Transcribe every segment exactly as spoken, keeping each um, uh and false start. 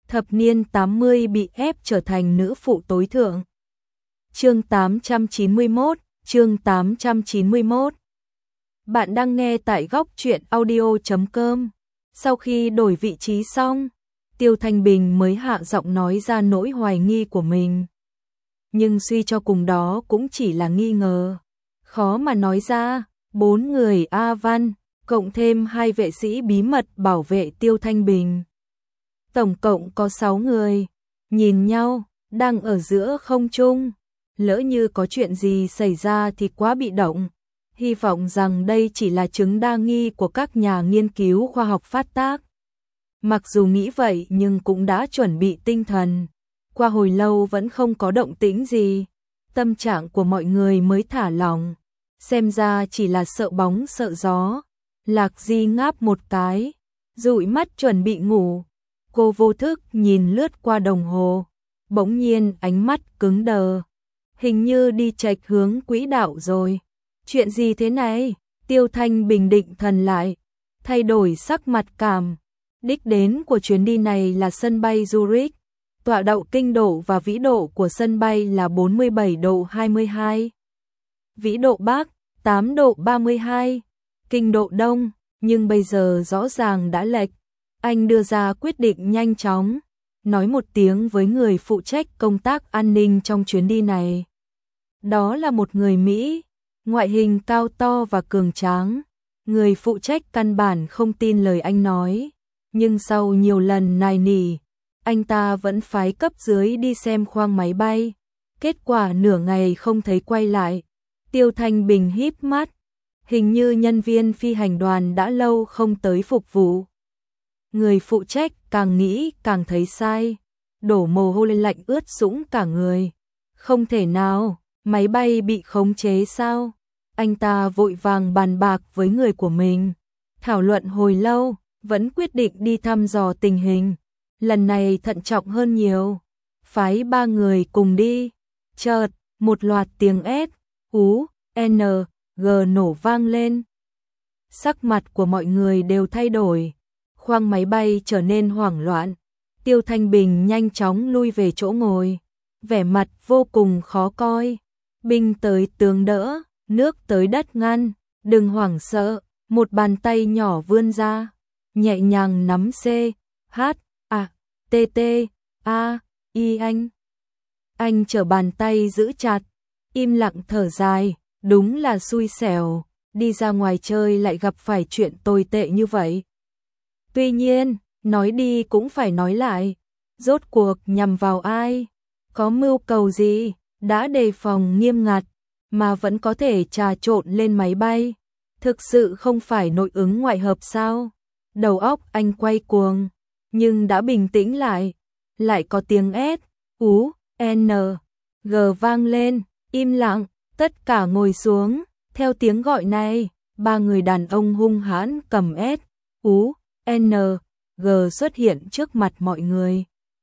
thập niên tám mươi bị ép trở thành nữ phụ tối thượng. Chương tám trăm chín mươi mốt, chương tám trăm chín mươi mốt. Bạn đang nghe tại góc truyện audio chấm com. Sau khi đổi vị trí xong, Tiêu Thanh Bình mới hạ giọng nói ra nỗi hoài nghi của mình. Nhưng suy cho cùng đó cũng chỉ là nghi ngờ, khó mà nói ra. Bốn người A Văn, cộng thêm hai vệ sĩ bí mật bảo vệ Tiêu Thanh Bình. Tổng cộng có sáu người, nhìn nhau, đang ở giữa không trung. Lỡ như có chuyện gì xảy ra thì quá bị động. Hy vọng rằng đây chỉ là chứng đa nghi của các nhà nghiên cứu khoa học phát tác. Mặc dù nghĩ vậy nhưng cũng đã chuẩn bị tinh thần. Qua hồi lâu vẫn không có động tĩnh gì, tâm trạng của mọi người mới thả lỏng. Xem ra chỉ là sợ bóng sợ gió. Lạc Di ngáp một cái, dụi mắt chuẩn bị ngủ. Cô vô thức nhìn lướt qua đồng hồ, bỗng nhiên ánh mắt cứng đờ. Hình như đi chệch hướng quỹ đạo rồi. Chuyện gì thế này? Tiêu Thanh bình định thần lại, thay đổi sắc mặt cảm. Đích đến của chuyến đi này là sân bay Zurich. Tọa độ kinh độ và vĩ độ của sân bay là bốn mươi bảy độ hai mươi hai. Vĩ độ Bắc, tám độ ba mươi hai. Kinh độ Đông, nhưng bây giờ rõ ràng đã lệch. Anh đưa ra quyết định nhanh chóng, nói một tiếng với người phụ trách công tác an ninh trong chuyến đi này. Đó là một người Mỹ, ngoại hình cao to và cường tráng. Người phụ trách căn bản không tin lời anh nói, nhưng sau nhiều lần nài nỉ, anh ta vẫn phái cấp dưới đi xem khoang máy bay. Kết quả nửa ngày không thấy quay lại. Tiêu Thanh Bình híp mắt, hình như nhân viên phi hành đoàn đã lâu không tới phục vụ. Người phụ trách càng nghĩ càng thấy sai, đổ mồ hôi lên lạnh ướt sũng cả người. Không thể nào, máy bay bị khống chế sao? Anh ta vội vàng bàn bạc với người của mình, thảo luận hồi lâu, vẫn quyết định đi thăm dò tình hình. Lần này thận trọng hơn nhiều, phái ba người cùng đi. Chợt, một loạt tiếng S, U, N, G nổ vang lên. Sắc mặt của mọi người đều thay đổi, khoang máy bay trở nên hoảng loạn. Tiêu Thanh Bình nhanh chóng lui về chỗ ngồi, vẻ mặt vô cùng khó coi. Binh tới tướng đỡ, nước tới đất ngăn, đừng hoảng sợ. Một bàn tay nhỏ vươn ra, nhẹ nhàng nắm C, H, A, T, T, A, I anh. Anh trở bàn tay giữ chặt, im lặng thở dài, đúng là xui xẻo, đi ra ngoài chơi lại gặp phải chuyện tồi tệ như vậy. Tuy nhiên, nói đi cũng phải nói lại, rốt cuộc nhằm vào ai, có mưu cầu gì, đã đề phòng nghiêm ngặt, mà vẫn có thể trà trộn lên máy bay. Thực sự không phải nội ứng ngoại hợp sao? Đầu óc anh quay cuồng, nhưng đã bình tĩnh lại. Lại có tiếng S, U, N, G vang lên, im lặng, tất cả ngồi xuống. Theo tiếng gọi này, ba người đàn ông hung hãn cầm S, U, N, G xuất hiện trước mặt mọi người.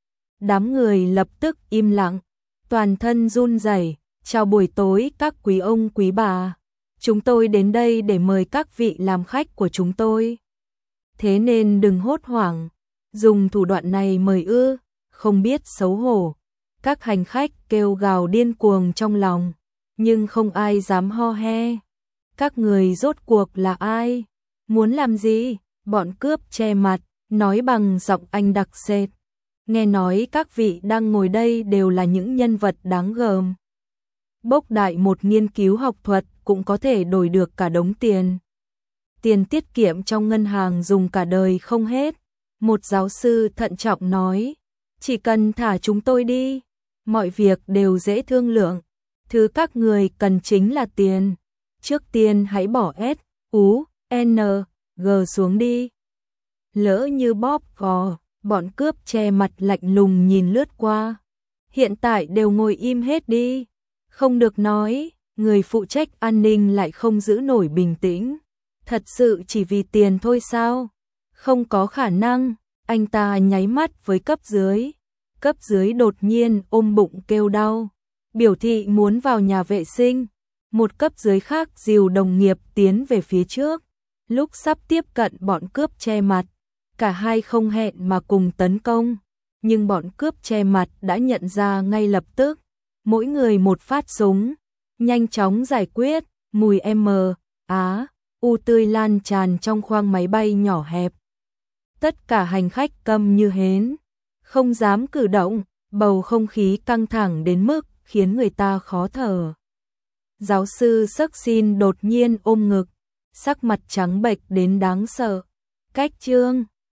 Đám người lập tức im lặng, toàn thân run rẩy. Chào buổi tối các quý ông quý bà. Chúng tôi đến đây để mời các vị làm khách của chúng tôi. Thế nên đừng hốt hoảng, dùng thủ đoạn này mời ư, không biết xấu hổ. Các hành khách kêu gào điên cuồng trong lòng, nhưng không ai dám ho he. Các người rốt cuộc là ai? Muốn làm gì? Bọn cướp che mặt, nói bằng giọng Anh đặc sệt. Nghe nói các vị đang ngồi đây đều là những nhân vật đáng gờm. Bốc đại một nghiên cứu học thuật cũng có thể đổi được cả đống tiền. Tiền tiết kiệm trong ngân hàng dùng cả đời không hết. Một giáo sư thận trọng nói, chỉ cần thả chúng tôi đi, mọi việc đều dễ thương lượng. Thứ các người cần chính là tiền. Trước tiên hãy bỏ S, U, N, G xuống đi. Lỡ như bóp cò, bọn cướp che mặt lạnh lùng nhìn lướt qua. Hiện tại đều ngồi im hết đi. Không được nói, người phụ trách an ninh lại không giữ nổi bình tĩnh. Thật sự chỉ vì tiền thôi sao? Không có khả năng. Anh ta nháy mắt với cấp dưới. Cấp dưới đột nhiên ôm bụng kêu đau, biểu thị muốn vào nhà vệ sinh. Một cấp dưới khác dìu đồng nghiệp tiến về phía trước. Lúc sắp tiếp cận bọn cướp che mặt, cả hai không hẹn mà cùng tấn công. nhưng bọn cướp che mặt đã nhận ra ngay lập tức. Mỗi người một phát súng, nhanh chóng giải quyết, mùi M, Á, U tươi lan tràn trong khoang máy bay nhỏ hẹp. Tất cả hành khách câm như hến, không dám cử động, bầu không khí căng thẳng đến mức khiến người ta khó thở. Giáo sư Sucin đột nhiên ôm ngực, sắc mặt trắng bệch đến đáng sợ. Cách chương